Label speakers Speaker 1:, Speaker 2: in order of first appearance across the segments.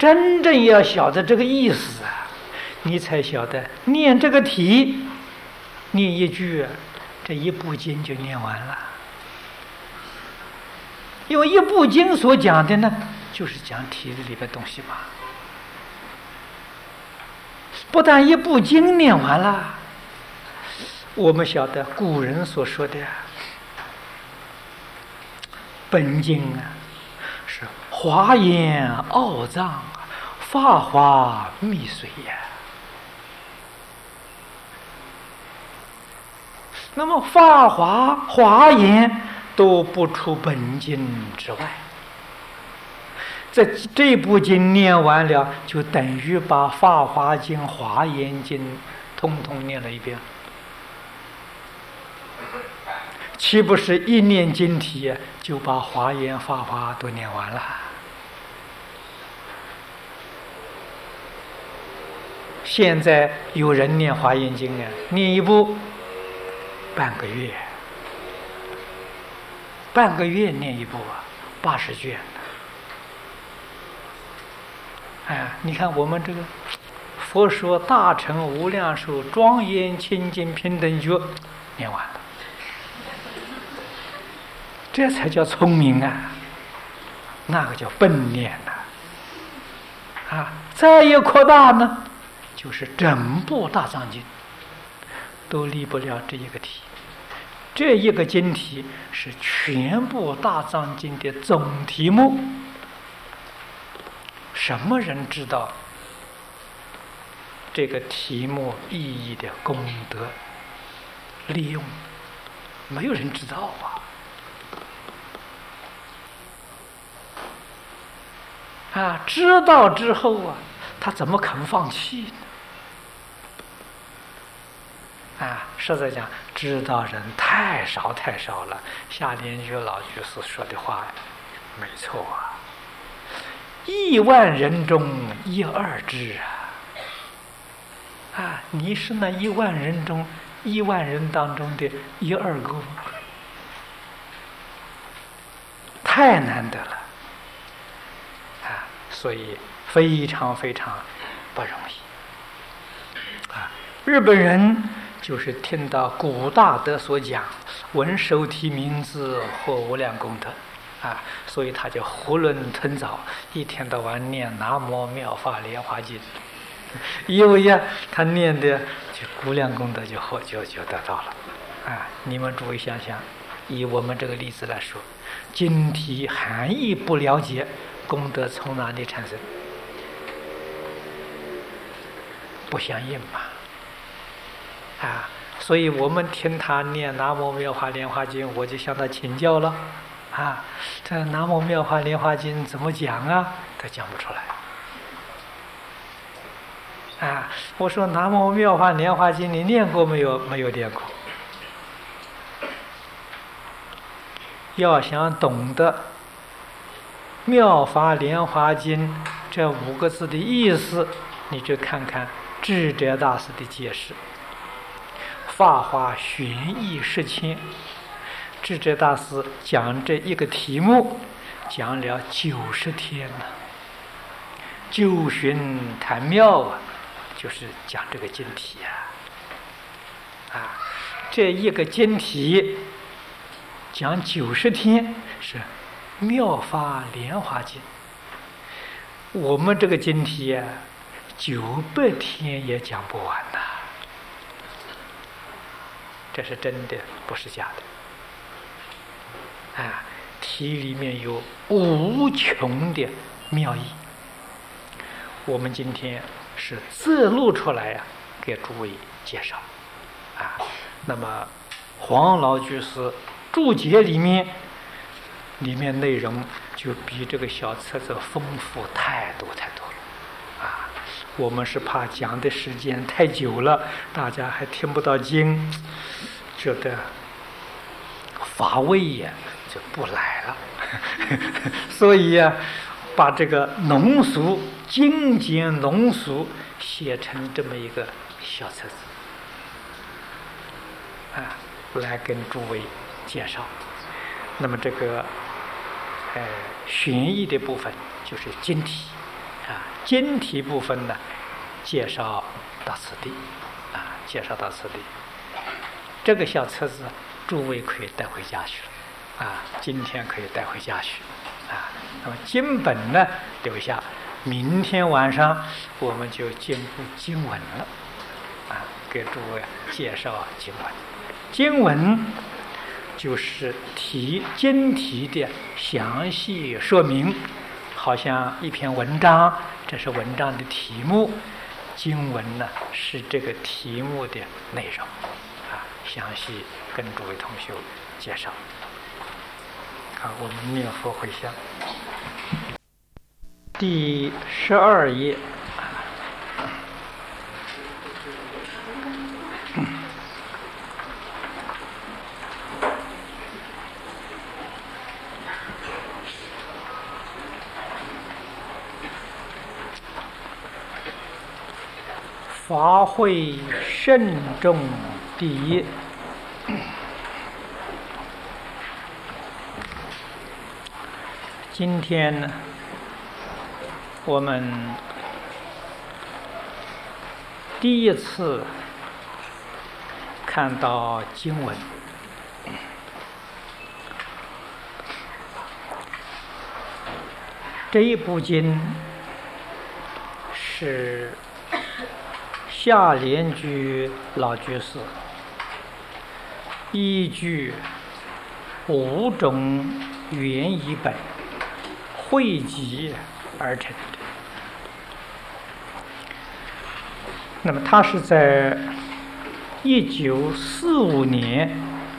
Speaker 1: 真正要晓得这个意思啊，你才晓得念这个题，念一句，这一部经就念完了。因为一部经所讲的呢，就是讲题里边东西嘛。不但一部经念完了，我们晓得古人所说的本经啊，是华严奥藏，法华密髓呀。那么法华、华严都不出本经之外。这部经念完了，就等于把《法华经》《华严经》通通念了一遍，岂不是一念经题就把华严、法华都念完了？现在有人念《华严经》啊，念一部半个月，念一部啊，80卷。你看我们这个佛说大乘无量寿庄严清净平等觉念完了，这才叫聪明啊，那个叫笨念呐。再一扩大呢，就是整部大藏经都离不了这一个题。这一个经题是全部大藏经的总题目。什么人知道这个题目意义的功德利用？没有人知道啊！知道之后啊，他怎么肯放弃呢？实在讲，知道人太少了。夏莲居老居士说的话没错啊，10000人中1、2知你是那10000人中10000人当中的1、2个，太难得了所以非常不容易日本人就是听到古大德所讲闻受提名字获无量功德所以他就囫囵吞枣，一天到晚念南无妙法莲华经，因为他念的就无量功德就得到了你们注意想想，以我们这个例子来说，经题含义不了解，功德从哪里产生？不相应嘛所以我们听他念南无妙法莲华经，我就向他请教了这南无妙法莲华经怎么讲他讲不出来我说南无妙法莲华经你念过没有？没有念过。要想懂得妙法莲华经这5个字的意思，你就看看智者大师的解释，法华玄义释谦。智者大师讲这一个题目讲了90天了，究寻谈妙就是讲这个经题这一个经题讲90天是妙法莲华经，我们这个经题900天也讲不完这是真的，不是假的题里面有无穷的妙义，我们今天是自录出来给诸位介绍那么黄老居士注解里面内容就比这个小册子丰富太多了我们是怕讲的时间太久了，大家还听不到经，觉得乏味就不来了所以把这个浓缩精简浓缩写成这么一个小册子来跟诸位介绍。那么这个玄义的部分就是经题经题部分呢，介绍到此地，介绍到此地。这个小册子，诸位可以带回家去了，今天可以带回家去，那么经本呢留下，明天晚上我们就进入经文了，给诸位介绍经文。经文就是经题的详细说明，好像一篇文章，这是文章的题目，经文呢是这个题目的内容，详细跟诸位同学介绍。好，我们念佛回向。第12页，法会慎重第一。今天呢，我们第一次看到经文，这一部经是夏莲居老居士依据5种原译本汇集而成的。那么他是在1945年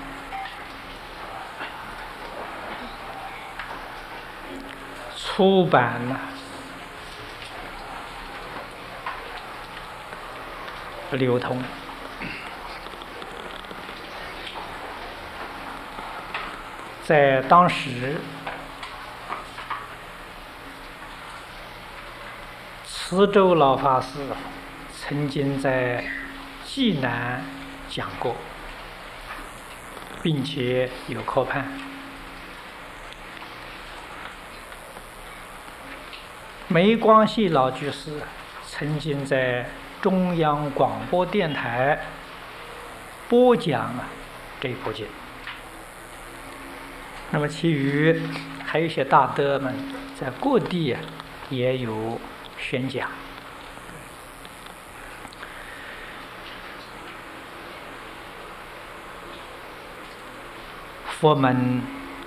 Speaker 1: 出版了，流通。在当时，慈州老法师曾经在济南讲过，并且有科判。梅光系老居士曾经在中央广播电台播讲这部经。那么其余还有一些大德们在各地也有宣讲。佛门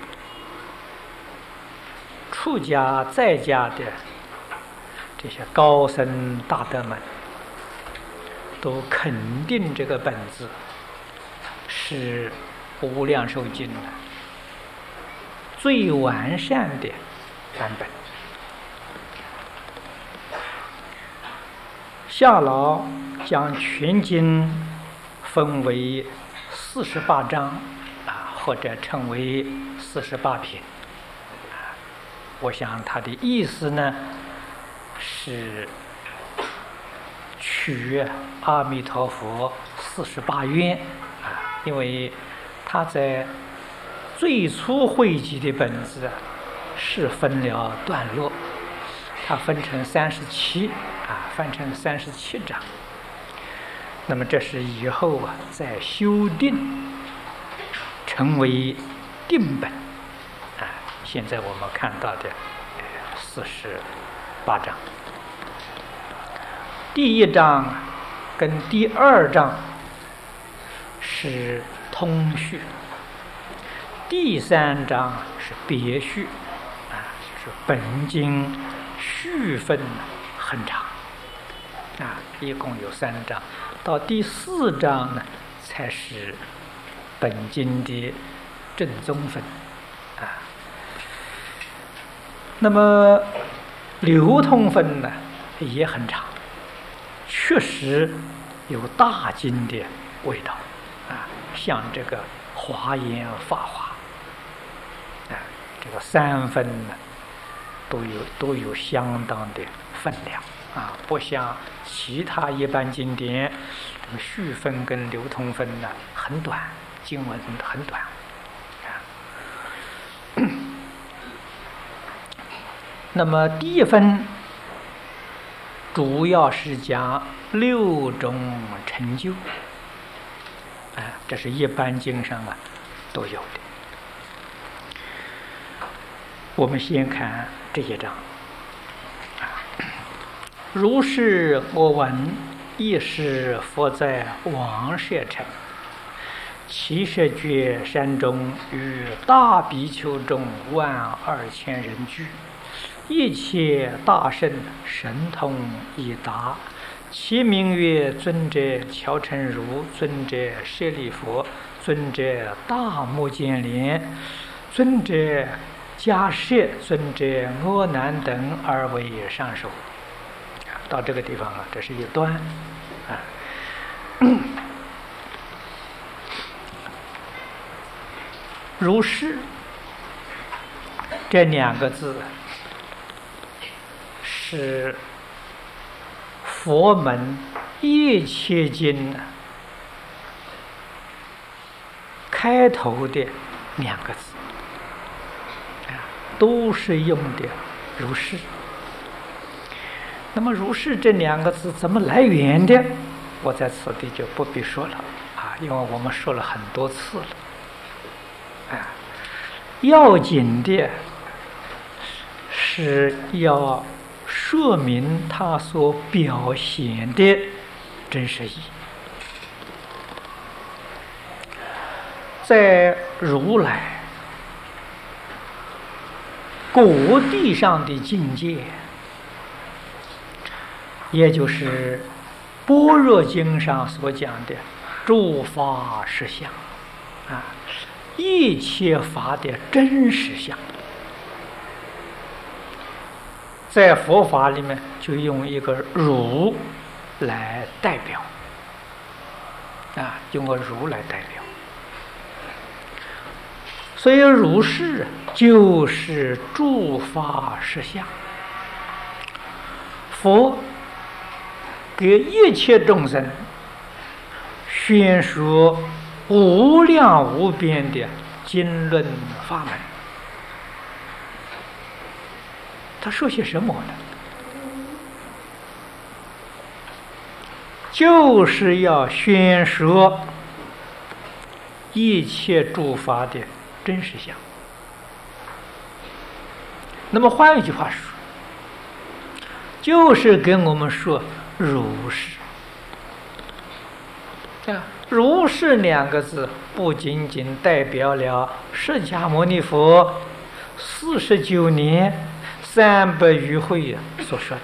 Speaker 1: 出家在家的这些高僧大德们都肯定这个本子是无量寿经的最完善的版本。夏老将全经分为48章，或者称为48品。我想他的意思呢，是取阿弥陀佛48愿，因为他在最初汇集的本子是分了段落，它分成37，分成37章。那么这是以后再修订成为定本，现在我们看到的48章。第1章跟第2章是通序，第3章是别序，是本经序分很长，一共有3章，到第4章呢才是本经的正宗分，那么流通分呢也很长，确实有大经的味道，像这个华严法华，这个3分呢都有相当的分量，不像其他一般经典，这个序分跟流通分呢很短，经文很短。那么第1分主要是讲6种成就，这是一般经上都有的。我们先看这一章。如是我闻，亦是佛在王舍城70觉山中，与大比丘众12000人聚，一切大圣神通已达。其名曰尊者乔成如、尊者舍利弗、尊者大目犍连、尊者迦叶、尊者阿难等而为上首。到这个地方这是一段如是这2个字是佛门一切经开头的2个字，都是用的如是。那么如是这2个字怎么来源的，我在此地就不必说了因为我们说了很多次了。要紧的是要说明它所表现的真实意。在如来果地上的境界，也就是般若经上所讲的诸法实相一切法的真实相，在佛法里面就用一个如来代表用个如来代表。所以如是就是诸法实相。佛给一切众生宣说无量无边的经论法门。他说些什么呢？就是要宣说一切诸法的真实相。那么换一句话说，就是跟我们说如是。如是2个字不仅仅代表了释迦牟尼佛49年300余会所说的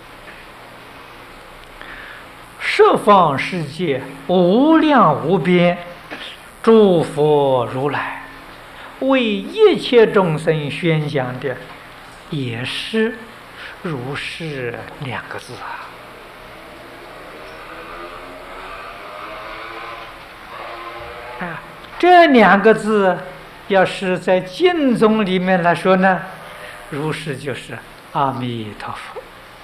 Speaker 1: 十方世界无量无边诸佛如来为一切众生宣讲的，也是如是2个字这2个字要是在经宗里面来说呢，如是就是阿弥陀佛，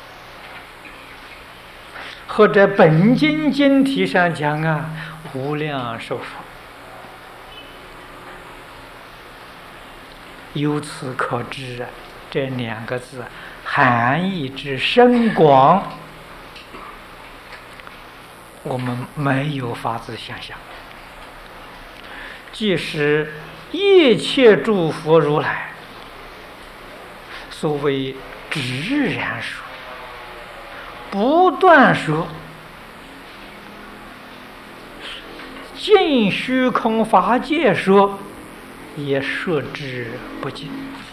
Speaker 1: 或者本经经题上讲无量寿佛。由此可知这2个字含义之深广，我们没有法子想象。即使一切诸佛如来所谓直然说，不断说，尽虚空法界说，也说之不尽。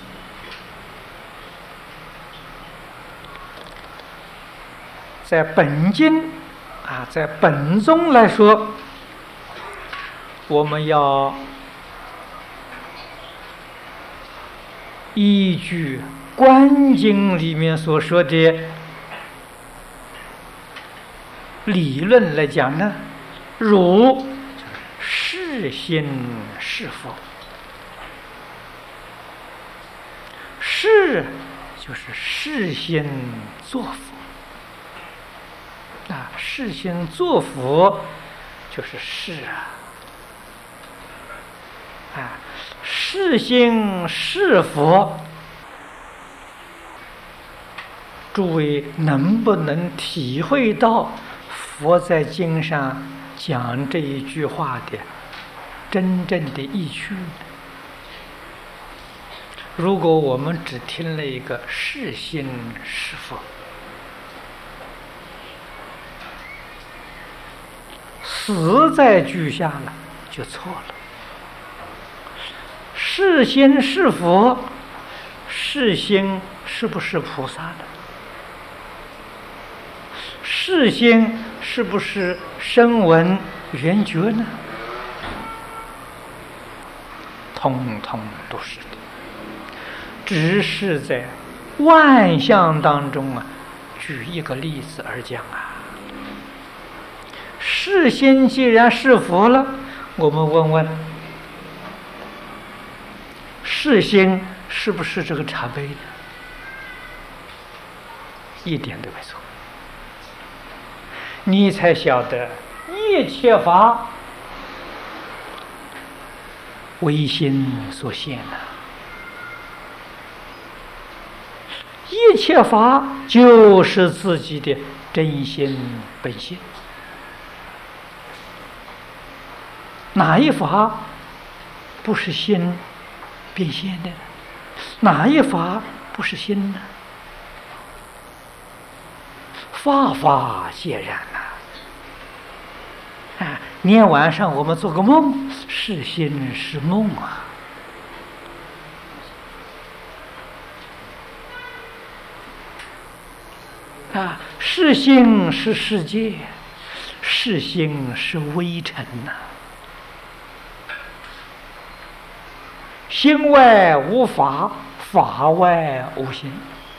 Speaker 1: 在本经在本宗来说，我们要依据观经里面所说的理论来讲呢，如是心是佛，是就是是心作佛是心作佛就是是是心是佛， 诸位能不能体会到佛在经上讲这一句话的真正的意趣呢？如果我们只听了一个是心是佛，死在句下了，就错了。是心是佛，是心是不是菩萨的？是心是不是声闻缘觉呢？通通都是的，只是在万象当中举一个例子而讲是心既然是佛了，我们问问，是心是不是这个茶杯？一点都没错。你才晓得一切法唯心所现一切法就是自己的真心本性。哪一法不是心变现的？哪一法不是心呢？法法皆然连晚上我们做个梦，是心是梦是心是世界，是心是微尘心外无法，法外无心。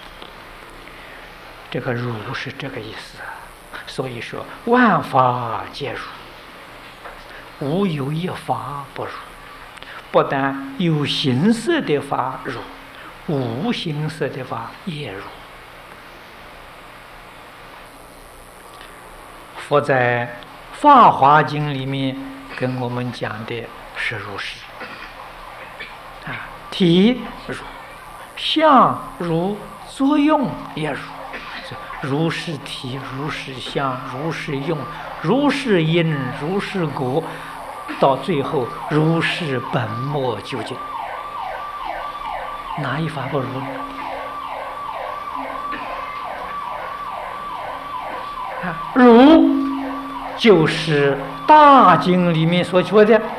Speaker 1: 这个如是这个意思所以说万法皆如，无有一法不如。不但有形色的法如，无形色的法也如。佛在《法华经》里面跟我们讲的是如是体如，相如，作用也如。如是体，如是相，如是用，如是因，如是果，到最后如是本末究竟。哪一法不如呢？如就是大经里面所说的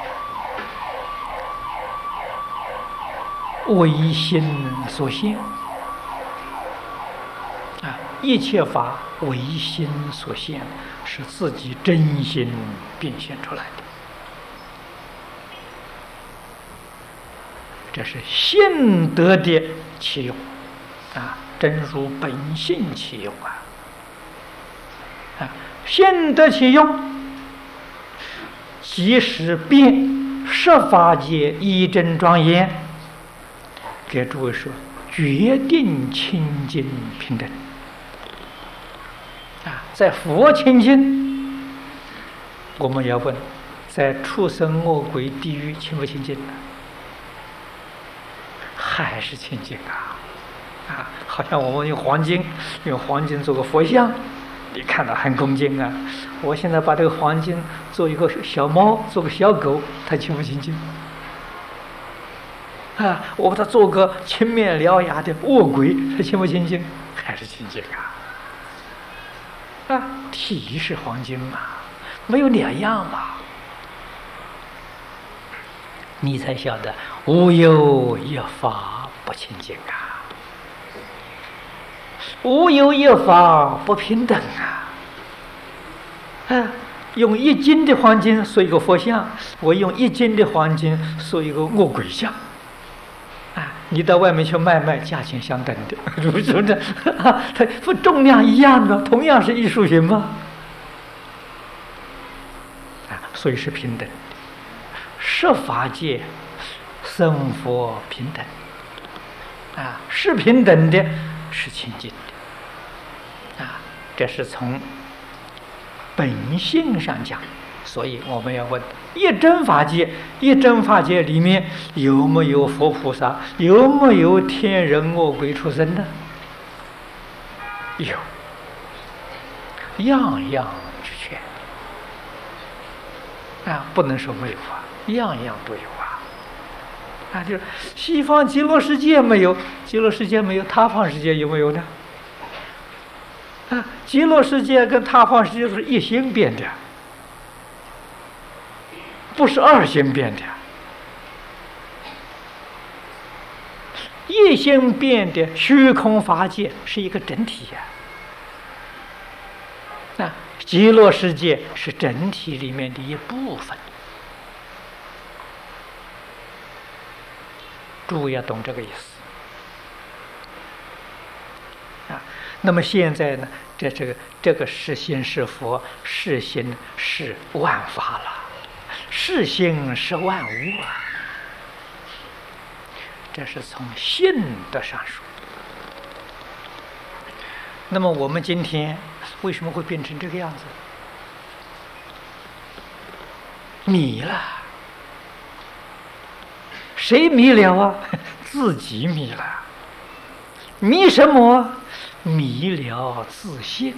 Speaker 1: 唯心所现一切法唯心所现，是自己真心变现出来的。这是性德的起用真如本性起用性德起用，即使变十法界一真庄严，给诸位说，决定清净平等在佛清净，我们要问，在畜生恶鬼地狱清不清净？还是清净好像我们用黄金做个佛像，你看到很恭敬我现在把这个黄金做一个小猫，做个小狗，它清不清净？我把它做个青面獠牙的恶鬼，它清不清净？还是清净体是黄金嘛，没有两样嘛。你才晓得无有一法不清净无有一法不平等用1斤的黄金塑一个佛像，我用1斤的黄金塑一个恶鬼像你到外面去卖，价钱相等的，是不是的？它不重量一样的，同样是艺术品吗？所以是平等的。十法界生佛平等是平等的，是清净的这是从本性上讲。所以我们要问，一真法界里面有没有佛菩萨，有没有天人恶鬼出生呢？ 有，样样俱全啊，不能说没有啊，样样都有啊。啊，就是西方极乐世界没有，极乐世界没有，他方世界有没有呢？啊，极乐世界跟他方世界是一心变的，不是二心变的。一心变的虚空法界是一个整体呀。那极乐世界是整体里面的一部分。诸位要懂这个意思啊。那么现在呢，这个是心是佛，是心是万法了，是心是万物啊。这是从性德上说。那么我们今天为什么会变成这个样子？迷了。谁迷了啊？自己迷了。迷什么？迷了自信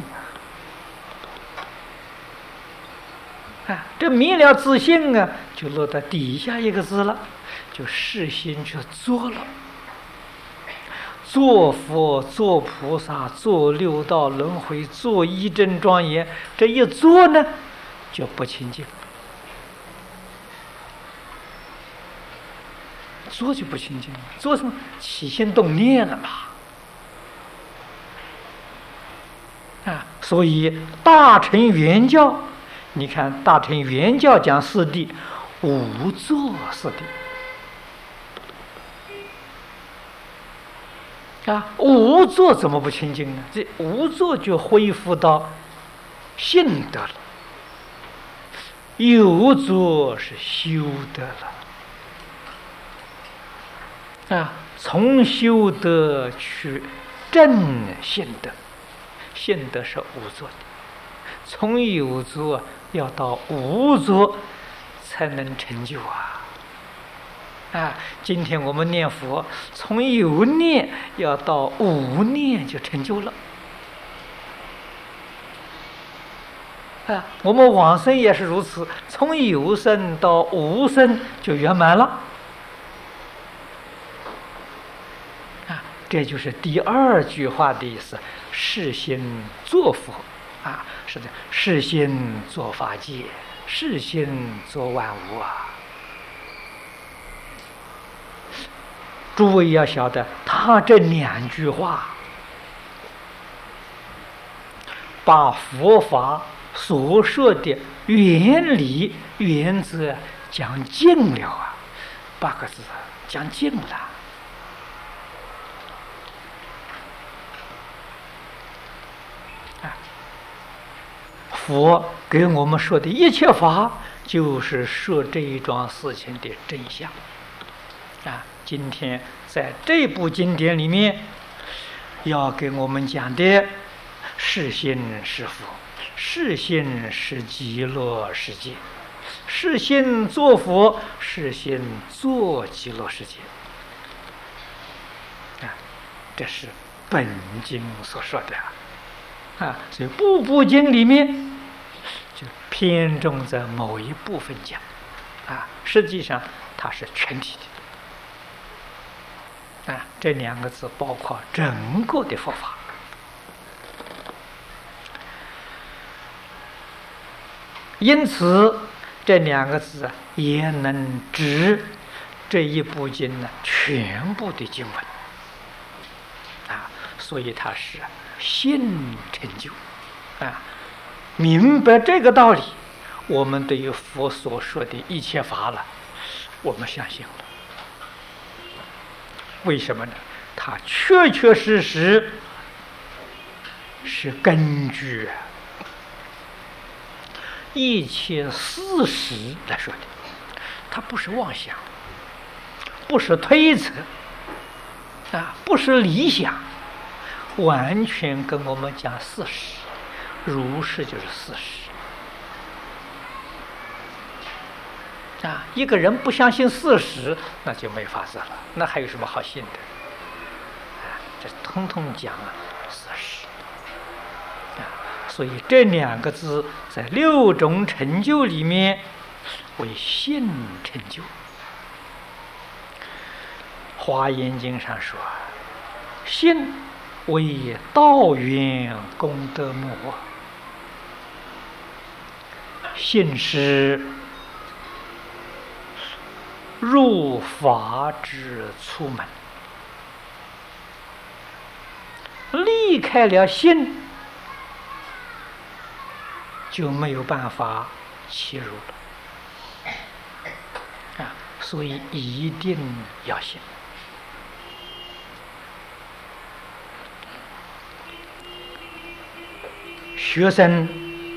Speaker 1: 啊！这迷了自信啊，就落到底下一个字了，就世心去做了。做佛、做菩萨、做六道轮回、做一真庄严，这一做呢，就不清净。做就不清净了，做什么？起心动念了嘛。啊，所以大乘圆教，你看大乘圆教讲四谛，无作四谛。啊，无作怎么不清净呢？这无作就恢复到性德了，有作是修德了。啊，从修德去正性德，性德是无作的，从有作要到无作才能成就啊！啊，今天我们念佛，从有念要到无念就成就了。啊，我们往生也是如此，从有生到无生就圆满了。这就是第二句话的意思，是心作佛啊，是的，是心作法界，是心作万物啊。诸位要晓得，他这两句话把佛法所说的原理原则讲尽了啊，8个字讲尽了。佛给我们说的一切法，就是说这一桩事情的真相啊。今天在这部经典里面，要给我们讲的是心是佛，是心是极乐世界，是心做佛，是心做极乐世界啊。这是本经所说的啊。所以部部经里面就偏重在某一部分讲啊，实际上它是全体的啊。这2个字包括整个的佛法。因此这2个字也能指这一部经呢全部的经文啊，所以它是信成就啊。明白这个道理，我们对于佛所说的一切法了，我们相信了。为什么呢？它确确实实是根据一切事实来说的，它不是妄想，不是推测啊，不是理想，完全跟我们讲事实。如是就是事实啊！一个人不相信事实，那就没法子了，那还有什么好信的？啊，这通通讲了事实所以这两个字在六种成就里面为信成就。华严经上说，信为道源功德母，信是入法之出门，离开了信就没有办法切入了所以一定要信。学生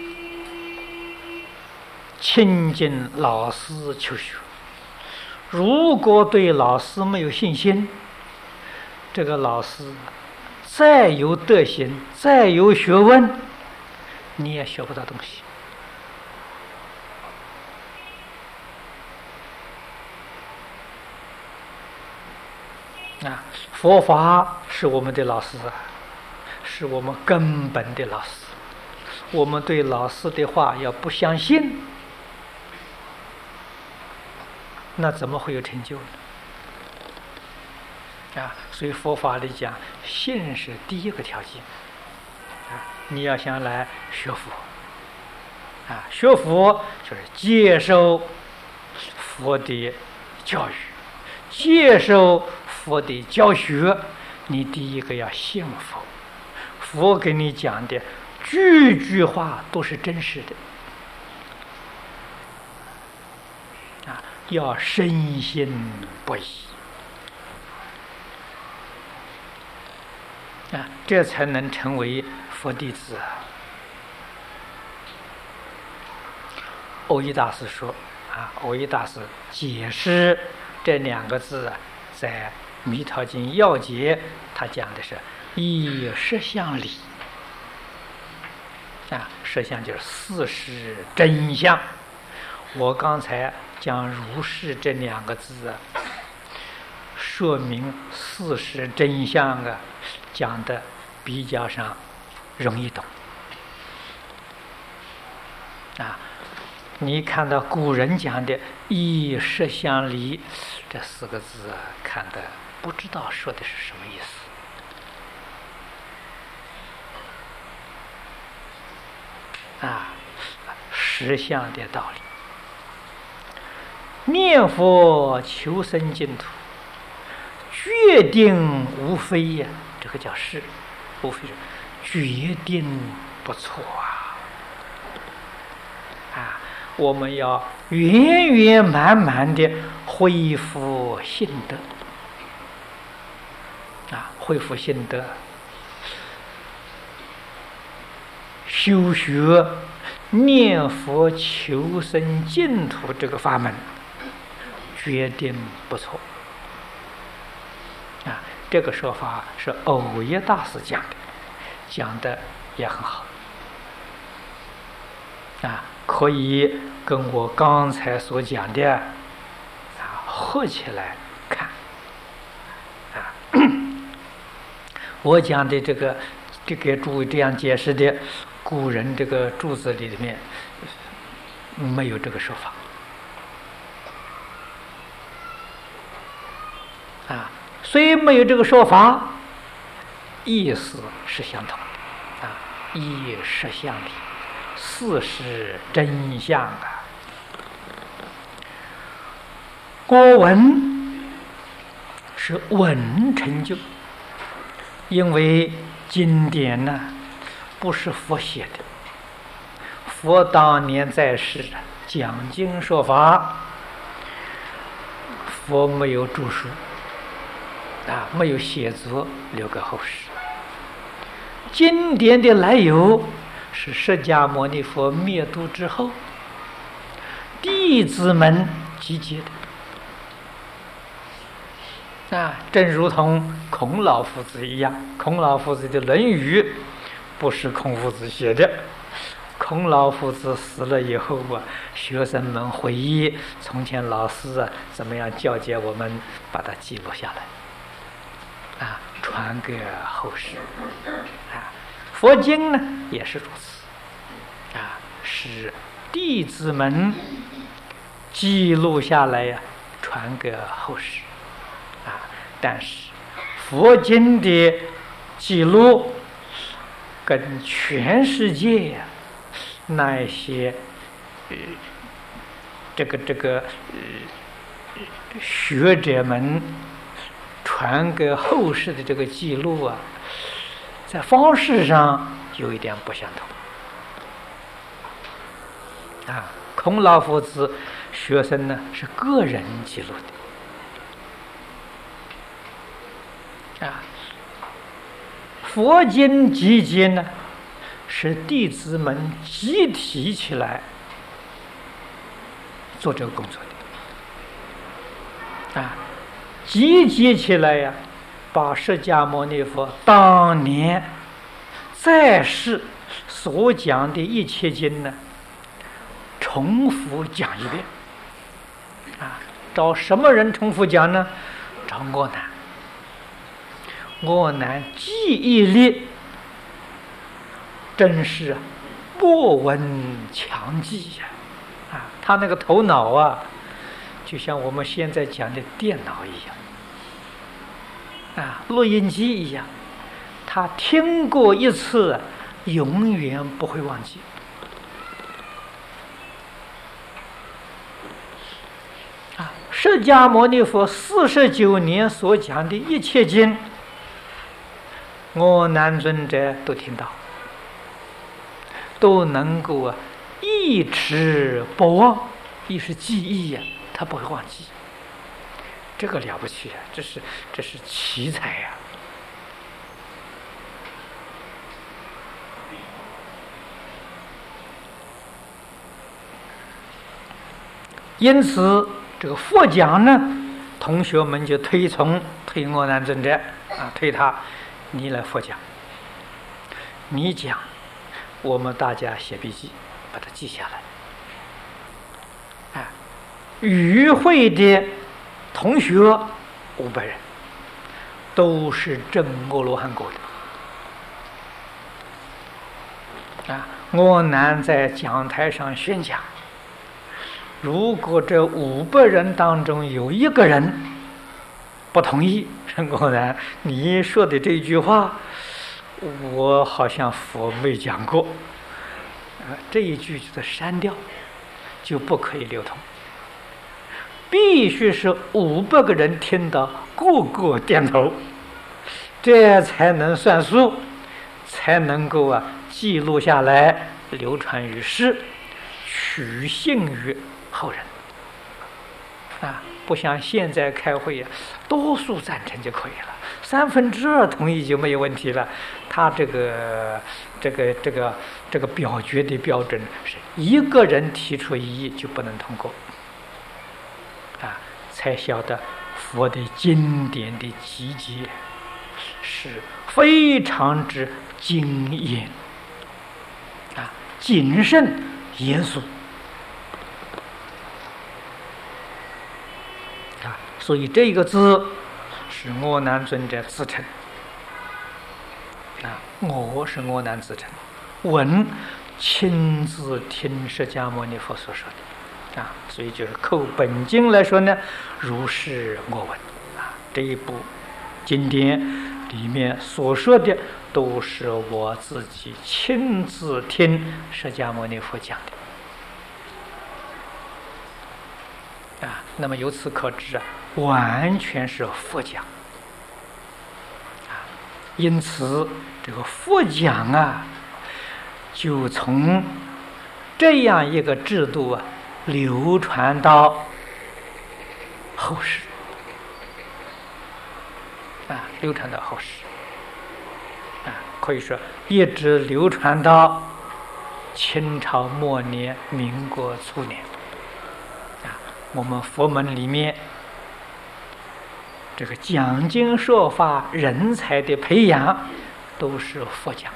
Speaker 1: 亲近老师求学，如果对老师没有信心，这个老师再有德行，再有学问，你也学不到东西佛法是我们的老师是我们根本的老师。我们对老师的话要不相信，那怎么会有成就呢？所以佛法里讲，信是第一个条件你要想来学佛学佛就是接受佛的教育，接受佛的教学。你第一个要信佛，佛给你讲的句句话都是真实的要深信不疑这才能成为佛弟子蕅益大师说蕅益大师解释这两个字在《弥陀经要解》他讲的是以实相理实相就是事实真相。我刚才讲如是这两个字说明事实真相讲的比较上容易懂你看到古人讲的以实相离这四个字看的不知道说的是什么意思实相的道理。念佛求生净土，决定无非这个叫是，无非是决定不错我们要圆圆满满的恢复信德恢复信德，修学念佛求生净土这个法门决定不错这个说法是蕅益大师讲的也很好可以跟我刚才所讲的合起来看我讲的这个给诸位这样解释的古人这个注子里面没有这个说法虽没有这个说法，意思是相同的以实相理，事实真相国文是文成就，因为经典不是佛写的，佛当年在世讲经说法，佛没有著书没有写作留给后世。经典的来由是释迦牟尼佛灭度之后，弟子们集结的正如同孔老夫子一样，孔老夫子的《论语》不是孔夫子写的，孔老夫子死了以后学生们回忆从前老师怎么样教诫我们，把它记录下来传给后世佛经呢也是如此是弟子们记录下来呀，传给后世啊。但是佛经的记录跟全世界呀那一些学者们传给后世的这个记录啊，在方式上有一点不相同啊。孔老夫子学生呢是个人记录的啊，佛经集结呢是弟子们集体起来做这个工作的啊，集结起来呀，把释迦牟尼佛当年在世所讲的一切经呢重复讲一遍啊。找什么人重复讲呢？找阿难。阿难记忆力真是博闻强记呀！啊，他那个头脑啊，就像我们现在讲的电脑一样，啊，录音机一样，他听过一次，永远不会忘记。啊，释迦牟尼佛49年所讲的一切经，阿难尊者都听到，都能够一持不忘，一是记忆呀，他不会忘记，这个了不起啊！这是奇才呀！因此，这个佛讲呢，同学们就推阿难尊者啊，推他，你来佛讲，你讲，我们大家写笔记，把它记下来。啊，与会的同学500人，都是证阿罗汉果的。啊，阿难在讲台上宣讲，如果这500人当中有1个人不同意，阿难，你说的这句话，我好像佛没讲过，这一句就得删掉，就不可以流通。必须是500个人听到，个个点头，这才能算数，才能够记录下来，流传于世，取信于后人。啊，不像现在开会多数赞成就可以了，2/3同意就没有问题了。他这个表决的标准是1个人提出异议就不能通过。啊，才晓得佛的经典的集结是非常之精严啊，谨慎严肃啊，所以这个字是阿难尊者自称啊，我是阿难自称，闻亲自听释迦牟尼佛所说的。啊，所以就是扣本经来说呢，如是我闻啊，这一部经典里面所说的都是我自己亲自听释迦牟尼佛讲的啊。那么由此可知完全是佛讲啊。因此这个佛讲就从这样一个制度流传到后世流传到后世可以说一直流传到清朝末年、民国初年我们佛门里面这个讲经说法人才的培养都是佛讲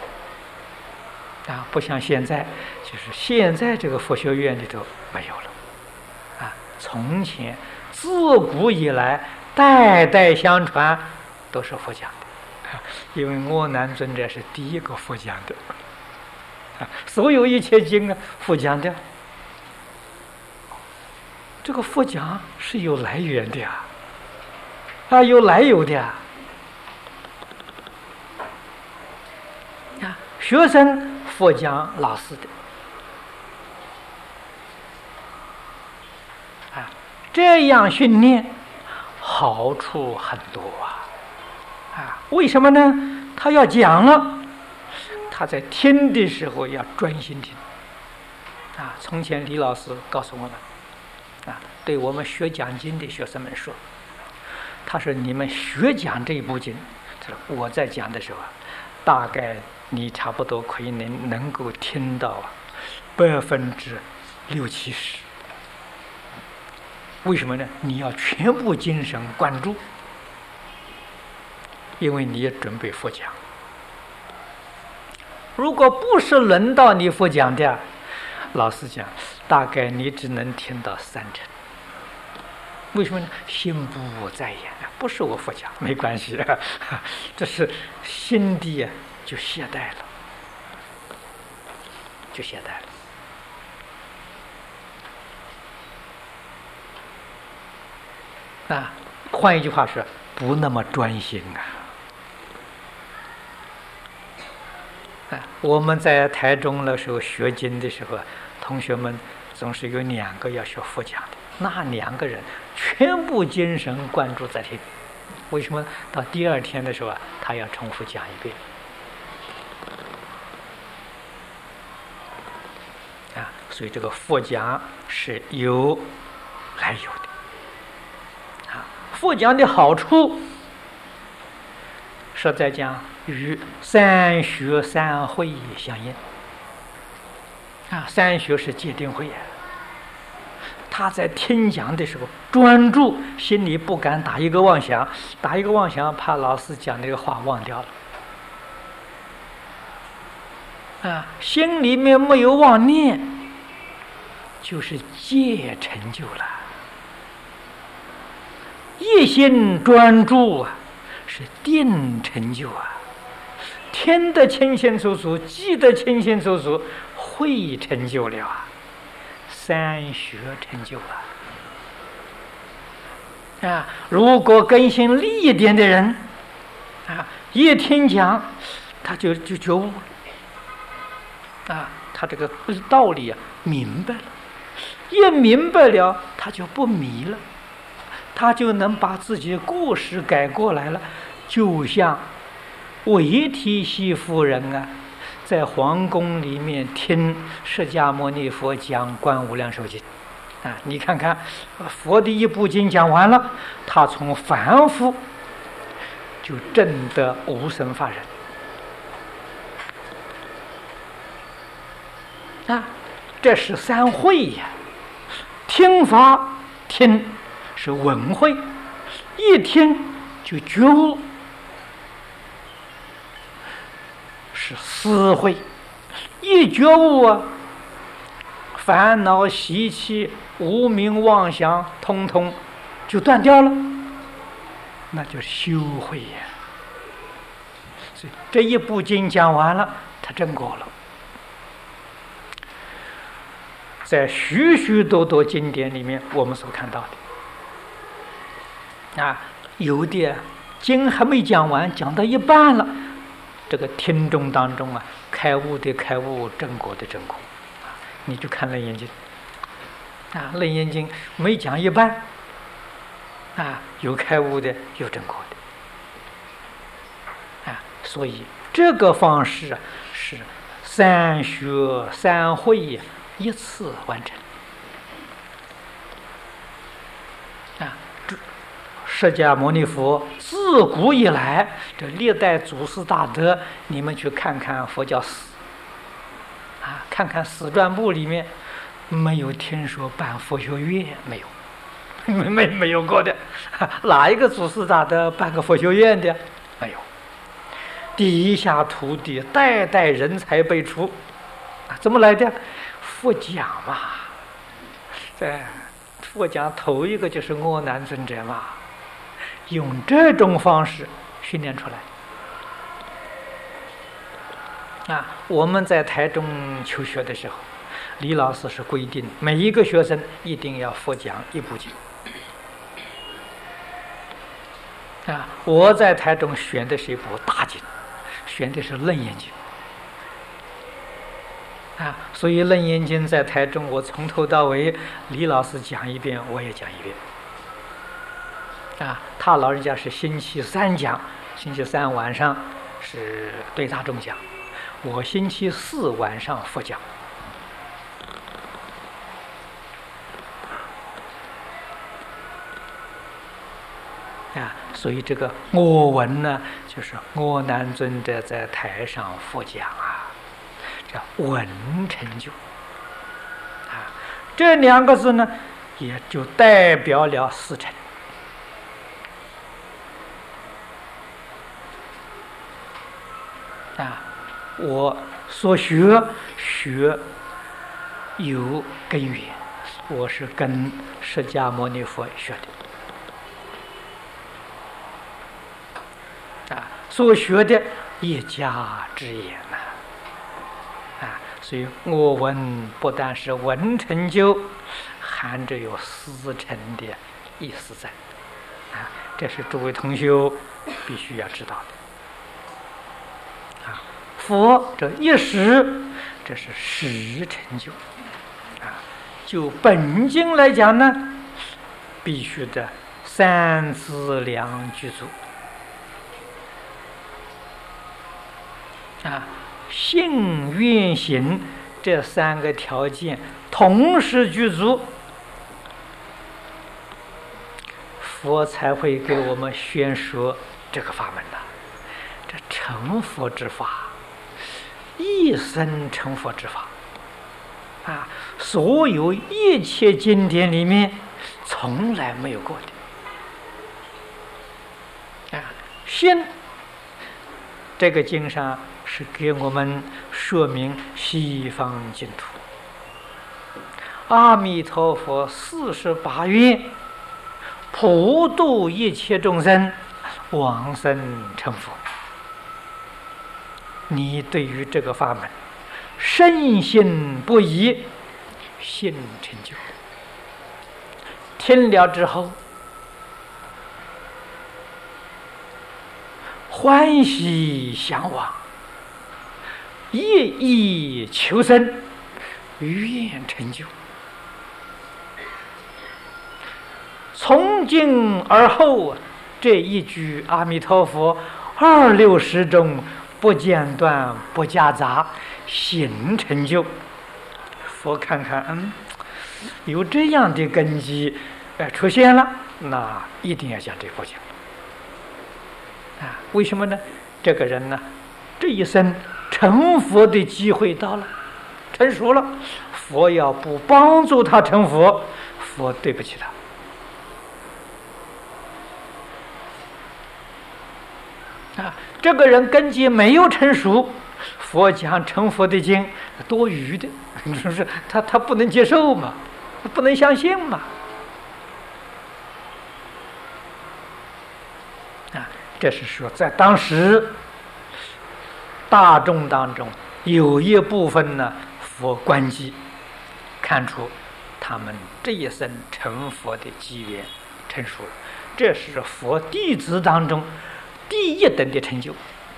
Speaker 1: 不像现在，就是现在这个佛学院里头没有了从前自古以来代代相传都是佛讲的因为阿难尊者是第一个佛讲的所有一切经啊，佛讲的。这个佛讲是有来源的呀，有来由的呀。学生佛讲老师的，这样训练好处很多为什么呢？他要讲了，他在听的时候要专心听从前李老师告诉我们对我们学讲经的学生们说，他说你们学讲这一部经，他说我在讲的时候大概你差不多可以能够听到60%-70%。为什么呢？你要全部精神关注，因为你也准备佛讲。如果不是轮到你佛讲的，老实讲，大概你只能听到30%。为什么呢？心不在焉，不是我佛讲，没关系这是心地就懈怠了，就懈怠了换一句话说，不那么专心我们在台中的时候学经的时候，同学们总是有2个要学佛讲的，那2个人全部精神关注在听。为什么？到第2天的时候他要重复讲一遍所以这个佛讲是有来由的佛讲的好处实在讲与3学3会相应3学是戒定慧他在听讲的时候专注，心里不敢打一个妄想，打一个妄想怕老师讲那个话忘掉了心里面没有妄念，就是戒成就了。一心专注是定成就听得清清楚楚，记得清清楚楚，会成就了3学成就了如果根性利一点的人一听讲他就觉悟了他这个道理明白了，一明白了他就不迷了，他就能把自己的故事改过来了。就像韦提希夫人在皇宫里面听释迦牟尼佛讲《观无量寿经》你看看佛的一部经讲完了，他从凡夫就证得无生法忍这是3会听法听是闻会，一听就觉悟是思会，一觉悟烦恼习气无明妄想通通就断掉了，那就是修会所以这一部经讲完了，他证果了。在许许多多经典里面我们所看到的有的经还没讲完，讲到一半了，这个听众当中开悟的开悟，证果的证果你就看《楞严经》《楞严经》没讲一半有开悟的，有证果的所以这个方式是3学3会一次完成释迦牟尼佛自古以来，这历代祖师大德，你们去看看佛教史看看史传部里面没有听说办佛学院，没有没有过的哪一个祖师大德办个佛学院的？没有。底下徒弟代代人才辈出怎么来的？佛讲嘛，佛讲头一个就是阿难尊者嘛，用这种方式训练出我们在台中求学的时候，李老师是规定每一个学生一定要复讲一部经。我在台中选的是一部大经，选的是《楞严经》。所以《楞严经》在台中，我从头到尾，李老师讲一遍，我也讲一遍。他老人家是星期三讲，星期三晚上是对大众讲，我星期四晚上复讲。所以这个我闻呢，就是阿难尊者在台上复讲叫闻成就。这两个字呢，也就代表了四乘。我所学有根源，我是跟释迦牟尼佛学的。所学的一家之言所以我闻不但是闻成就，含着有四乘的意思在。这是诸位同学必须要知道的。佛这一时，这是实成就。就本经来讲呢，必须的三资粮具足。信愿行这三个条件同时具足，佛才会给我们宣说这个法门这成佛之法，一生成佛之法所有一切经典里面从来没有过的信这个经上是给我们说明西方净土阿弥陀佛48愿普度一切众生往生成佛。你对于这个法门深信不疑，信成就，听了之后欢喜向往，夜意求生，愿成就。从今而后这一句阿弥陀佛26中不间断不夹杂，行成就。佛看看有这样的根基出现了，那一定要讲这部经为什么呢？这个人呢，这一生成佛的机会到了，成熟了，佛要不帮助他成佛，佛对不起他这个人根基没有成熟，佛讲成佛的经多余的，是不是？他不能接受嘛，不能相信嘛。这是说在当时大众当中有一部分呢，佛观机看出他们这一生成佛的机缘成熟了，这是佛弟子当中第一等的成就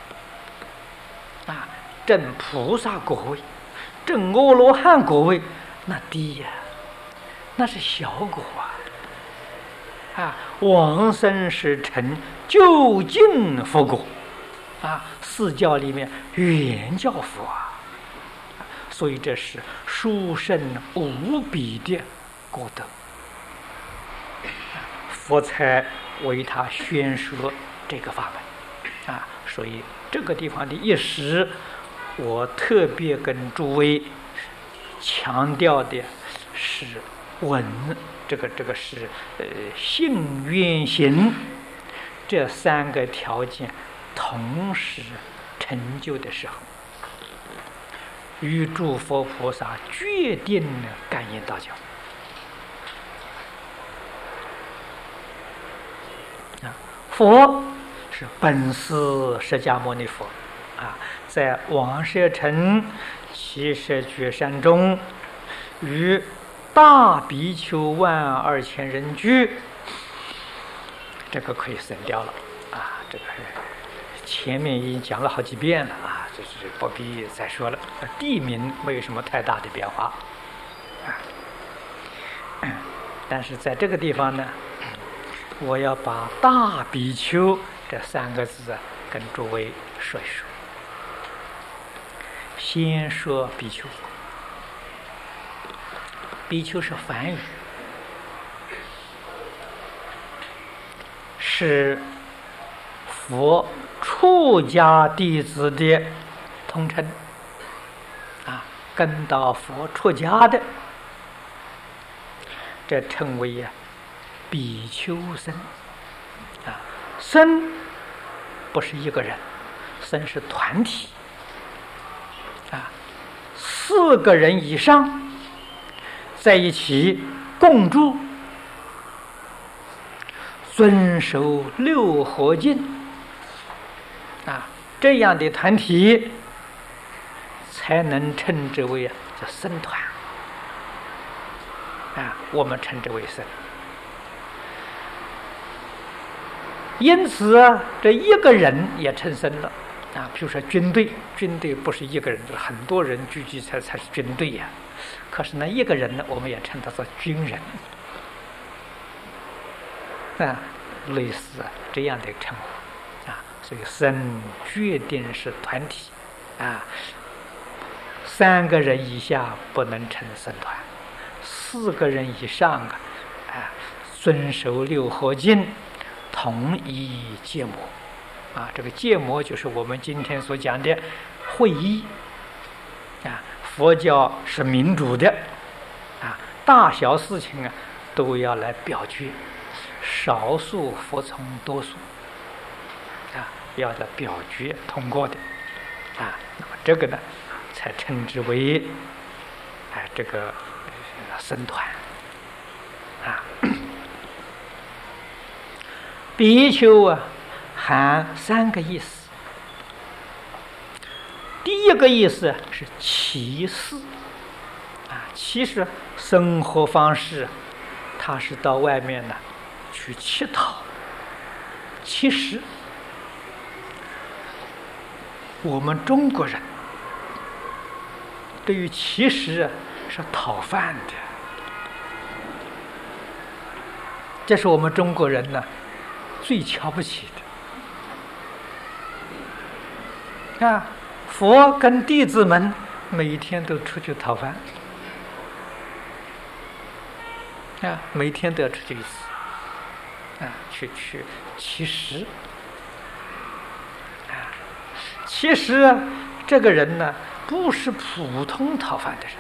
Speaker 1: 证菩萨果位，证阿罗汉果位，那低呀，那是小果往生是成究竟佛果四教里面原教佛所以这是殊胜无比的功德，佛才为他宣说这个法门所以这个地方的一时，我特别跟诸位强调的是闻这个是信愿行这三个条件同时成就的时候，与诸佛菩萨决定了感应道交佛是本师释迦牟尼佛在王舍城七十居山中，与大比丘12000人居。这个可以省掉了啊！这个前面已经讲了好几遍了啊，这是不必再说了。地名没有什么太大的变化啊，但是在这个地方呢，我要把大比丘这3个字跟诸位说一说。先说比丘，比丘是梵语，是佛出家弟子的统称啊，跟到佛出家的，这称为比丘僧啊。僧不是一个人，僧是团体啊，4个人以上在一起共住，遵守6合敬啊，这样的团体才能称之为叫僧团啊，我们称之为僧。因此这一个人也称僧了啊。比如说军队不是一个人，就是很多人聚集才是军队呀。可是呢，一个人呢，我们也称他做军人啊，类似这样的称呼啊。所以僧决定是团体啊，3个人以下不能成僧团，4个人以上啊，遵守6合敬，统一戒摩啊。这个戒摩就是我们今天所讲的会议啊。佛教是民主的啊，大小事情都要来表决，少数服从多数啊，要在表决通过的啊。那么这个呢，才称之为这个僧团啊。比丘含3个意思。第一个意思是乞食啊，其实生活方式，他是到外面呢去乞讨、乞食。我们中国人对于乞食是讨饭的，这是我们中国人呢最瞧不起的啊。佛跟弟子们每天都出去讨饭啊，每天都要出去一次啊，去乞食啊。其实这个人呢，不是普通讨饭的人，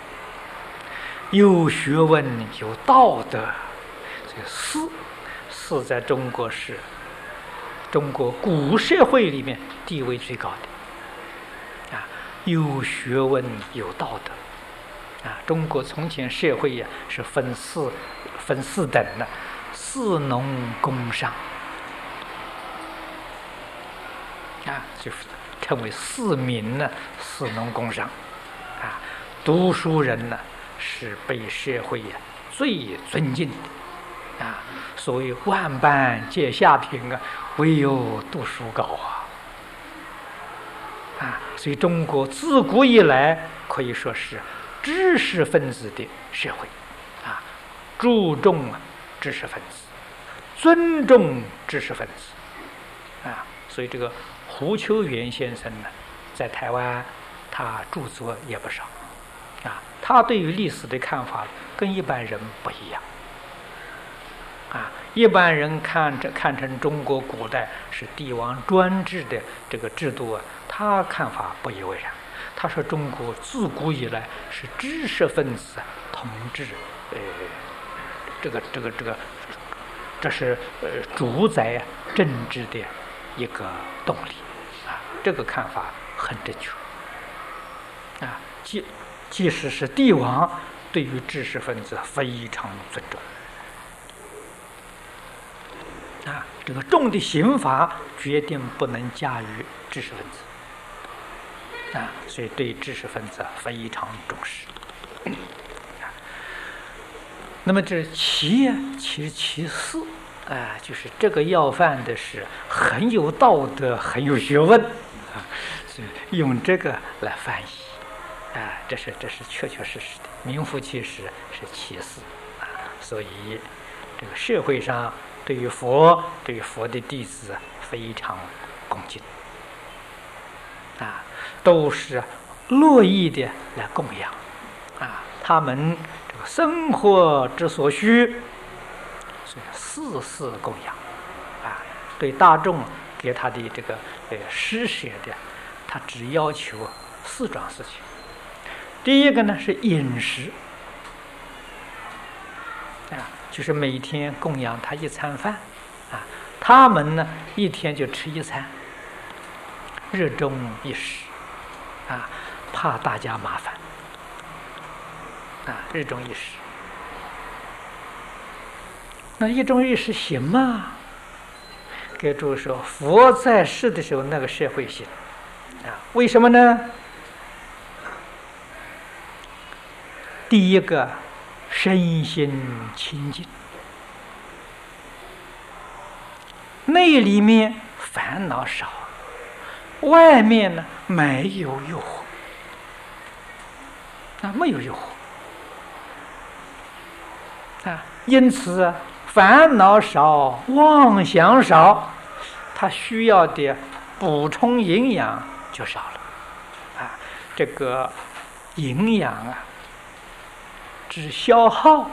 Speaker 1: 有学问、有道德。这个士在中国是中国古社会里面地位最高的。有学问有道德啊！中国从前社会是分四等的，士农工商啊，就是称为四民呢，士农工商啊。读书人呢是被社会最尊敬的啊。所谓万般皆下品唯有读书高啊！所以中国自古以来可以说是知识分子的社会啊，注重知识分子，尊重知识分子啊。所以这个胡秋原先生呢，在台湾他著作也不少啊。他对于历史的看法跟一般人不一样啊。一般人看成中国古代是帝王专制的这个制度他看法不以为然。他说中国自古以来是知识分子统治，这是主宰政治的一个动力啊。这个看法很正确啊。即使是帝王，对于知识分子非常尊重啊。这个重的刑罚决定不能加于知识分子所以对知识分子非常重视。那么这其实其四就是这个要饭的是很有道德、很有学问所以用这个来翻译这是确确实实的，名副其实是其四所以这个社会上对于佛的弟子非常恭敬都是乐意的来供养他们这个生活之所需，所以四供养对大众给他的这个施舍的，他只要求4桩事情。第一个呢是饮食就是每天供养他1餐饭他们呢1天就吃1餐，日中一食怕大家麻烦日中一食。那日中一食行吗？给诸位说，佛在世的时候那个社会行为什么呢？第一个，身心清净，内里面烦恼少，外面呢没有诱惑没有诱惑因此烦恼少，妄想少，他需要的补充营养就少了这个营养只消耗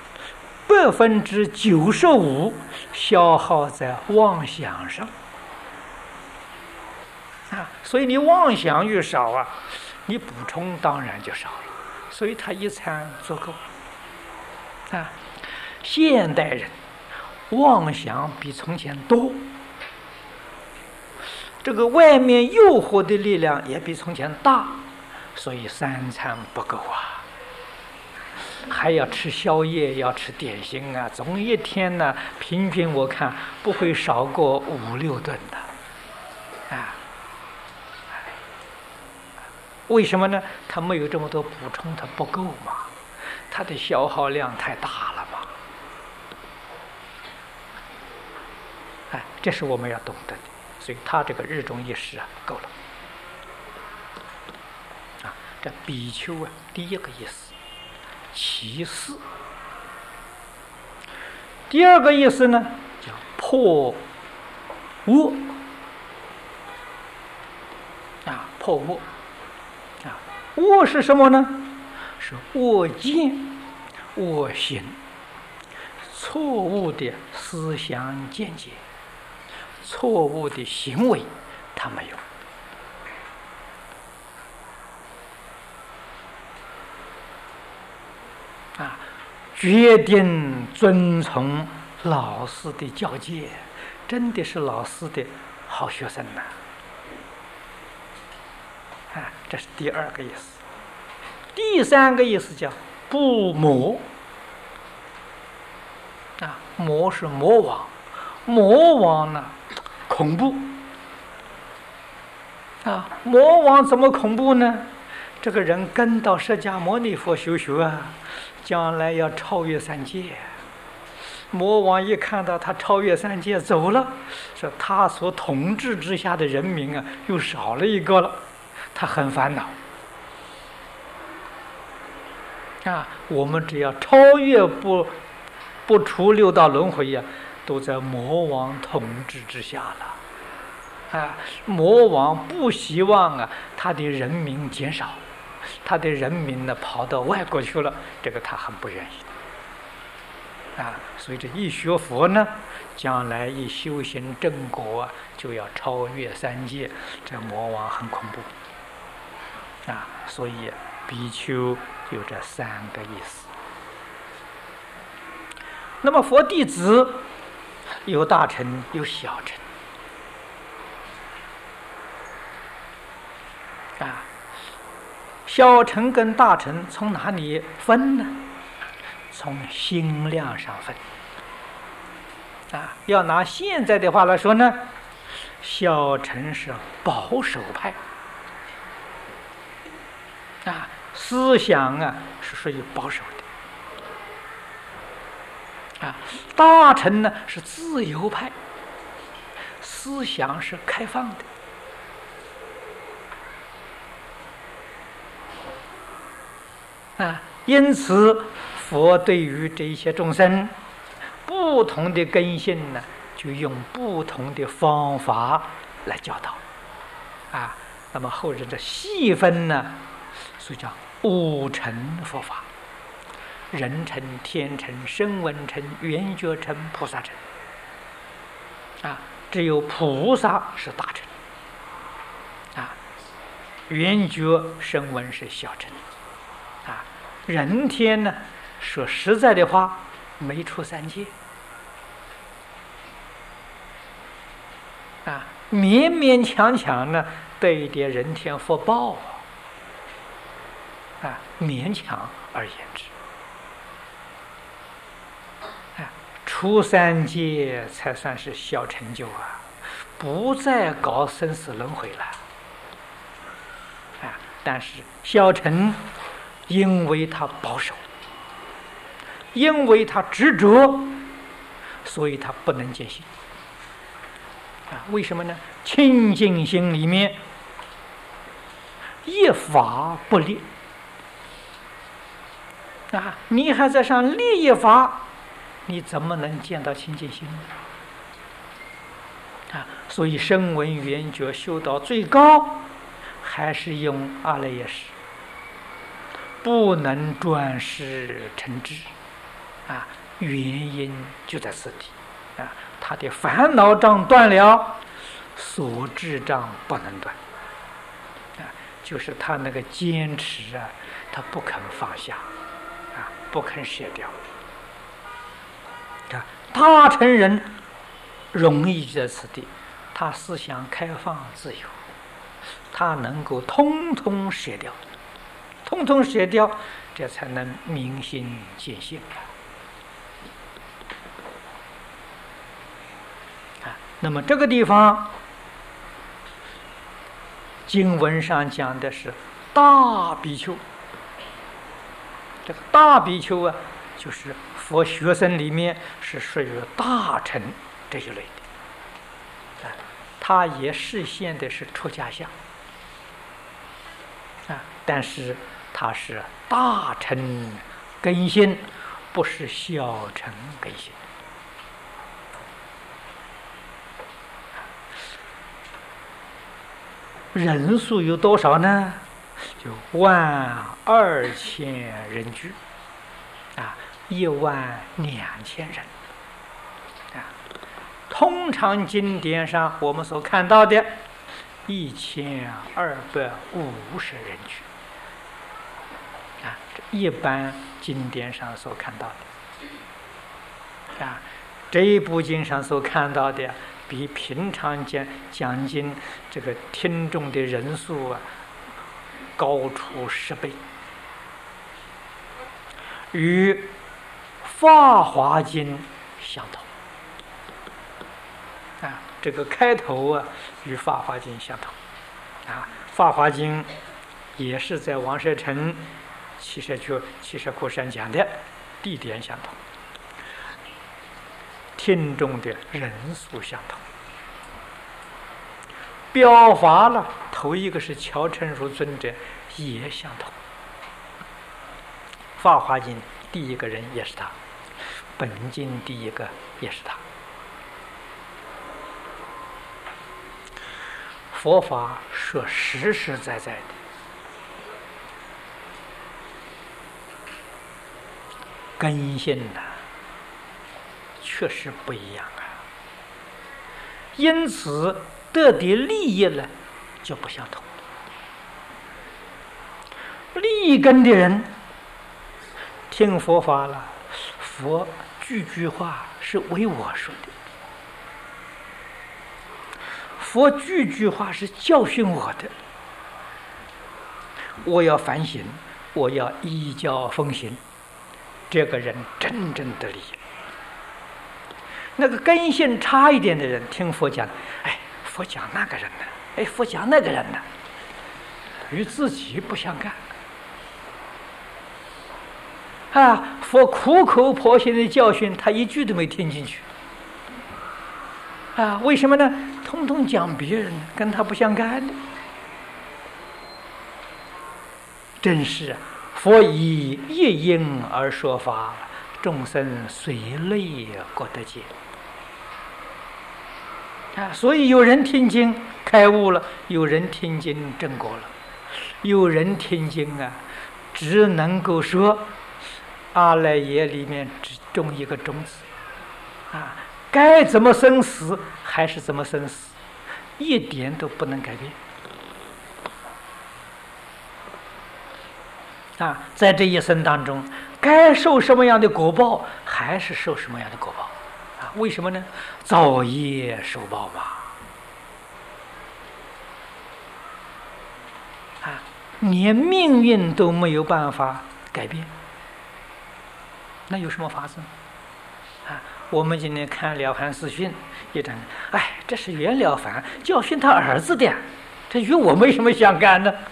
Speaker 1: 95%消耗在妄想上所以你妄想越少你补充当然就少了，所以他1餐足够现代人妄想比从前多，这个外面诱惑的力量也比从前大，所以3餐不够还要吃宵夜，要吃点心总一天呢平均我看不会少过5、6顿的为什么呢？他没有这么多补充，他不够嘛，他的消耗量太大了嘛这是我们要懂得的，所以他这个日中一食够了这比丘第一个意思，其四。第二个意思呢叫破恶破恶恶是什么呢？是恶见、恶行、错误的思想见解、错误的行为，他没有决定遵从老师的教诫，真的是老师的好学生这是第二个意思。第三个意思叫不魔魔是魔王，魔王呢恐怖魔王怎么恐怖呢？这个人跟到释迦牟尼佛修将来要超越3界。魔王一看到他超越3界走了，说他所统治之下的人民又少了一个了，他很烦恼我们只要超越不出6道轮回都在魔王统治之下了魔王不希望他的人民减少，他的人民呢跑到外国去了，这个他很不愿意所以这一学佛呢，将来一修行正果就要超越3界，这魔王很恐怖所以比丘有这3个意思。那么佛弟子有大乘有小乘小乘跟大乘从哪里分呢？从心量上分要拿现在的话来说呢，小乘是保守派思想是属于保守的，大乘呢是自由派，思想是开放的，因此佛对于这些众生不同的根性呢，就用不同的方法来教导，那么后人的细分呢，所以叫五乘佛法：人乘、天乘、声闻乘、缘觉乘、菩萨乘。只有菩萨是大乘，缘觉、声闻是小乘，人天呢，说实在的话，没出三界，勉勉强强呢得一点人天福报，勉强而言之，出三界才算是小成就，不再搞生死轮回了，但是小乘因为他保守，因为他执着，所以他不能见性。为什么呢？清净心里面一法不立，你还在上立一法，你怎么能见到清净心呢？所以声闻缘觉修到最高，还是用阿赖耶识，不能转世成智，原因就在此地，他的烦恼障断了，所知障不能断，就是他那个坚持他不肯放下，不肯舍掉。大乘人容易在此地，他思想开放自由，他能够通通舍掉，通通舍掉，这才能明心见性。那么这个地方经文上讲的是大比丘，这个大比丘就是佛学生里面是属于大乘这一类的，他也实现的是出家相，但是他是大乘根性，不是小乘根性。人数有多少呢？就12000人居，12000人通常经典上我们所看到的1250人居，一般经典上所看到的，这一部经上所看到的比平常讲经这个听众的人数高出10倍，与《法华经》相同。这个开头与《法华经》相同。《法华经》也是在王舍城七舍库山讲的，地点相同，听众的人数相同。表法了，头一个是乔成如尊者，也相同。法华经第一个人也是他，本经第一个也是他。佛法说实实在在的，根性确实不一样因此得的利益呢就不相同。利根的人听佛法了，佛句句话是为我说的，佛句句话是教训我的，我要反省，我要依教奉行，这个人真正得利益。那个根性差一点的人听佛讲，佛讲那个人呢，佛讲那个人呢，与自己不相干， 佛苦口婆心的教训，他一句都没听进去。为什么呢？通通讲别人，跟他不相干的。真是佛以一因而说法，众生随类各得解。所以有人听经开悟了，有人听经正果了，有人听经只能够说阿赖耶里面只种一个种子，该怎么生死还是怎么生死，一点都不能改变。在这一生当中，该受什么样的果报，还是受什么样的果报。为什么呢？造业受报嘛。连命运都没有办法改变，那有什么法子？我们今天看《了凡四训》，一讲，这是袁了凡教训他儿子的，这与我没什么相干呢。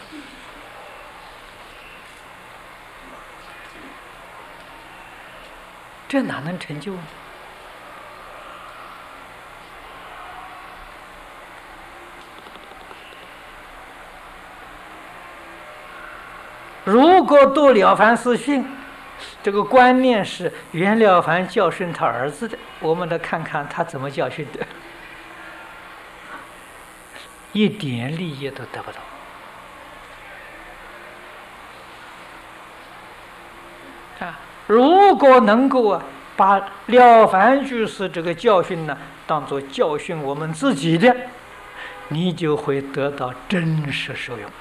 Speaker 1: 这哪能成就呢？如果读了凡四训，这个观念是袁了凡教训他儿子的，我们来看看他怎么教训的，一点利益都得不到。如果能够把了凡居士这个教训呢，当作教训我们自己的，你就会得到真实受用。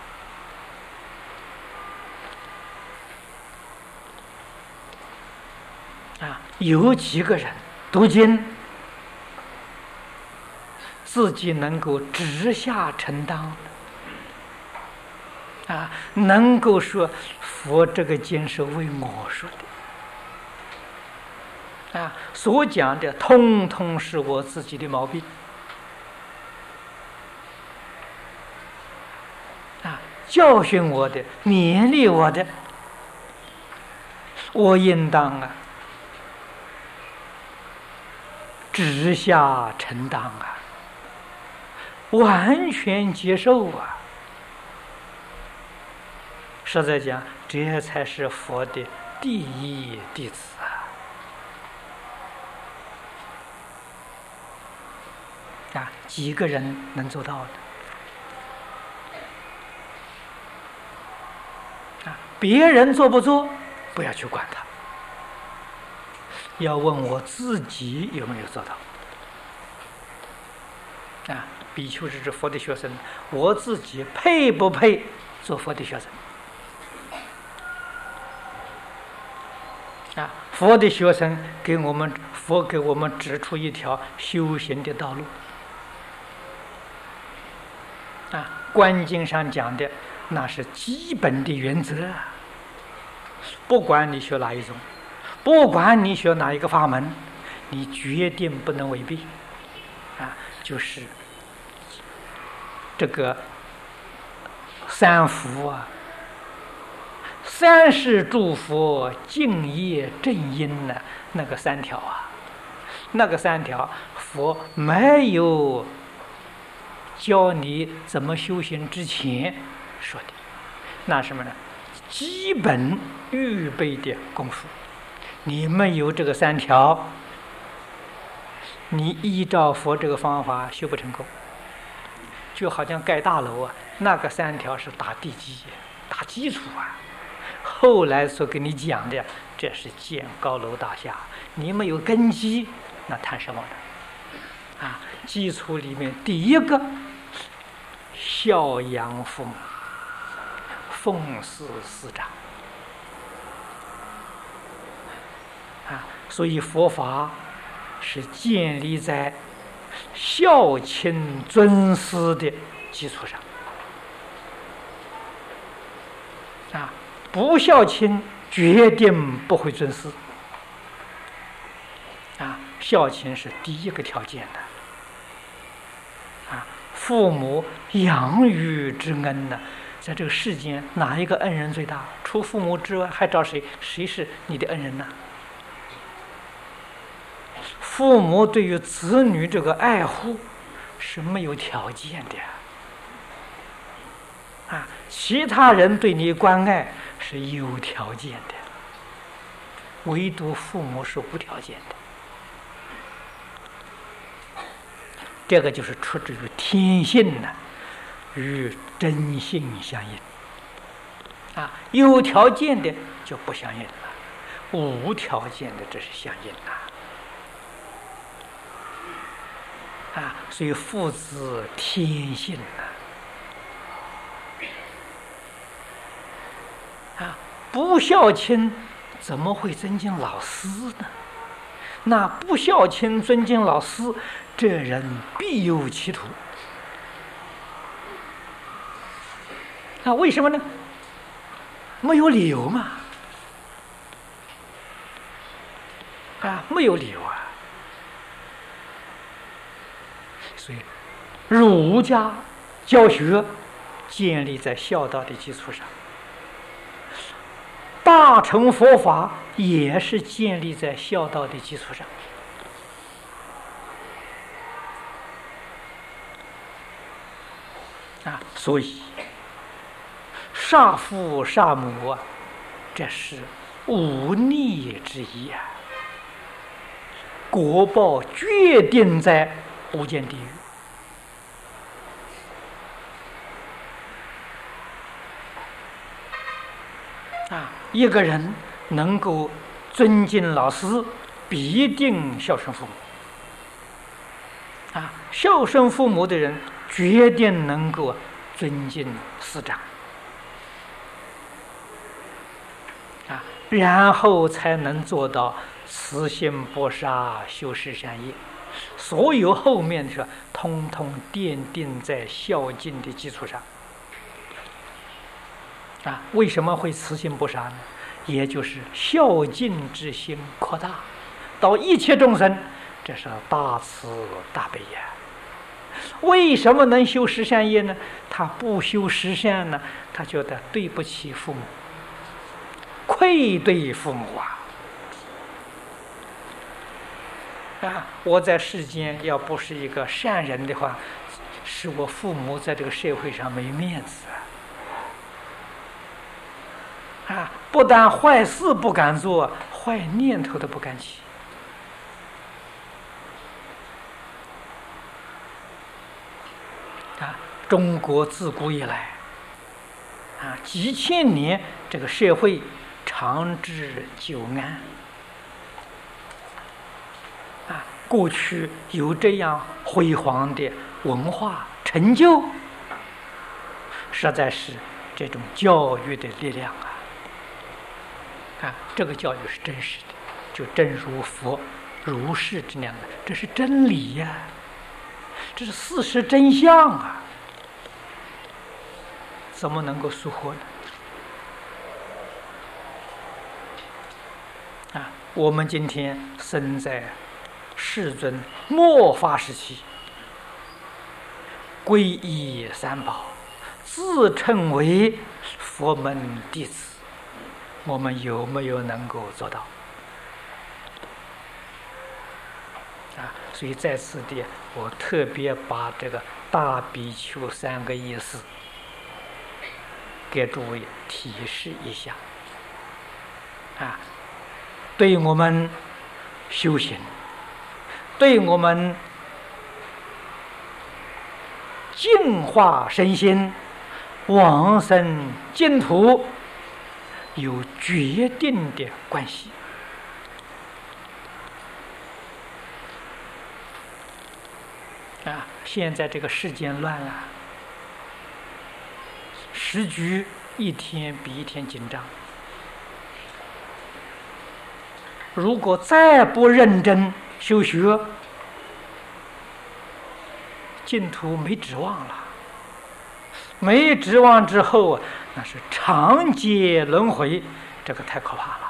Speaker 1: 有几个人读经，自己能够直下承当，能够说佛这个经是为我说的，所讲的通通是我自己的毛病，教训我的，勉励我的，我应当直下承当完全接受实在讲，这才是佛的第一弟子几个人能做到的？别人做不做，不要去管他。要问我自己有没有做到比丘是佛的学生，我自己配不配做佛的学生？佛的学生佛给我们指出一条修行的道路观经上讲的那是基本的原则，不管你学哪一种，不管你学哪一个法门，你决定不能违背就是这个三福三世诸佛敬业正因那个三条那个三条佛没有教你怎么修行之前说的，那什么呢？基本预备的功夫。你没有这个三条，你依照佛这个方法修不成功。就好像盖大楼那个三条是打地基、打基础后来所给你讲的，这是建高楼大厦。你没有根基，那谈什么呢？基础里面第一个，孝养父母，奉事师长所以佛法是建立在孝亲尊师的基础上不孝亲决定不会尊师孝亲是第一个条件的父母养育之恩在这个世间，哪一个恩人最大？除父母之外，还找谁？谁是你的恩人呢？父母对于子女这个爱护是没有条件的啊，其他人对你关爱是有条件的，唯独父母是无条件的。这个就是出自于天性呢，与真性相应啊，有条件的就不相应了，无条件的这是相应啊，所以父子天性啊，不孝亲怎么会尊敬老师呢？那不孝亲尊敬老师，这人必有其徒。那为什么呢？没有理由嘛，啊，没有理由啊。所以，儒家教学建立在孝道的基础上，大乘佛法也是建立在孝道的基础上。啊，所以杀父杀母啊，这是忤逆之意啊，果报决定在无间地狱。啊，一个人能够尊敬老师，必定孝顺父母。啊，孝顺父母的人，决定能够尊敬师长。啊，然后才能做到慈心不杀，修持善业。所有后面的通通奠定在孝敬的基础上。啊，为什么会慈心不杀呢？也就是孝敬之心扩大到一切众生，这是大慈大悲呀。为什么能修十善业呢？他不修十善呢，他觉得对不起父母，愧对父母啊！啊，我在世间要不是一个善人的话，使我父母在这个社会上没面子啊！不但坏事不敢做，坏念头都不敢起。啊，中国自古以来，啊，几千年这个社会长治久安。啊，过去有这样辉煌的文化成就，实在是这种教育的力量啊！啊，这个教育是真实的，就正如佛如是这样的，这是真理呀，这是事实真相啊！怎么能够疏忽呢？啊，我们今天生在世尊末法时期，皈依三宝，自称为佛门弟子，我们有没有能够做到？啊，所以在此地，我特别把这个大比丘三个意思给诸位提示一下。啊，对我们修行，对我们净化身心、往生净土有决定的关系。啊，现在这个世间乱了，时局一天比一天紧张。如果再不认真修学，净土没指望了。没指望之后啊，那是长劫轮回，这个太可怕了。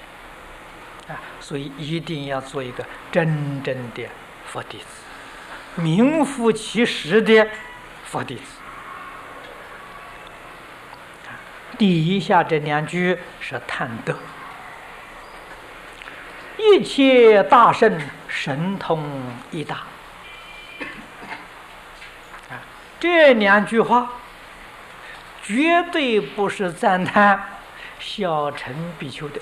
Speaker 1: 啊，所以一定要做一个真正的佛弟子。 名副其实的佛弟子。底下这2句是叹德，一切大圣神通一大。这2句话绝对不是赞叹小乘比丘的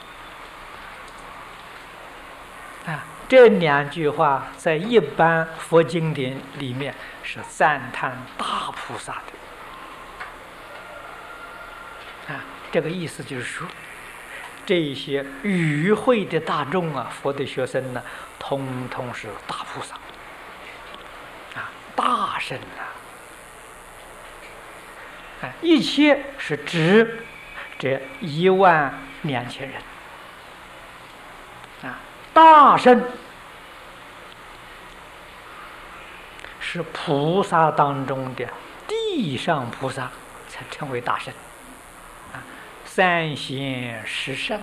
Speaker 1: 这2句话在一般佛经典里面是赞叹大菩萨的这个意思就是说，这些与会的大众佛的学生呢，通通是大菩萨大圣一切是指这12000人大圣是菩萨当中的地上菩萨才称为大圣3贤10圣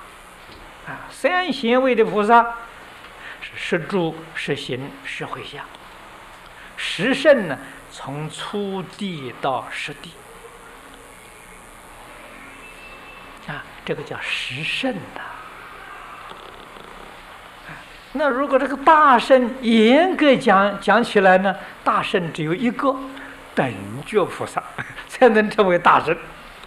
Speaker 1: 3贤位的菩萨是10住10行10回向，10圣呢从初地到10地这个叫10圣那如果这个大圣严格讲起来呢，大圣只有一个等觉菩萨才能称为大圣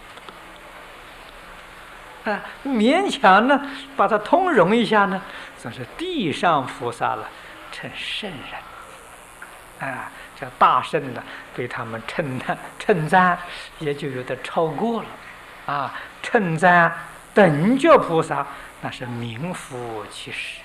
Speaker 1: 勉强呢把它通融一下呢，总是地上菩萨了称圣人这大圣呢被他们称赞也就有点超过了称赞等觉菩萨那是名副其实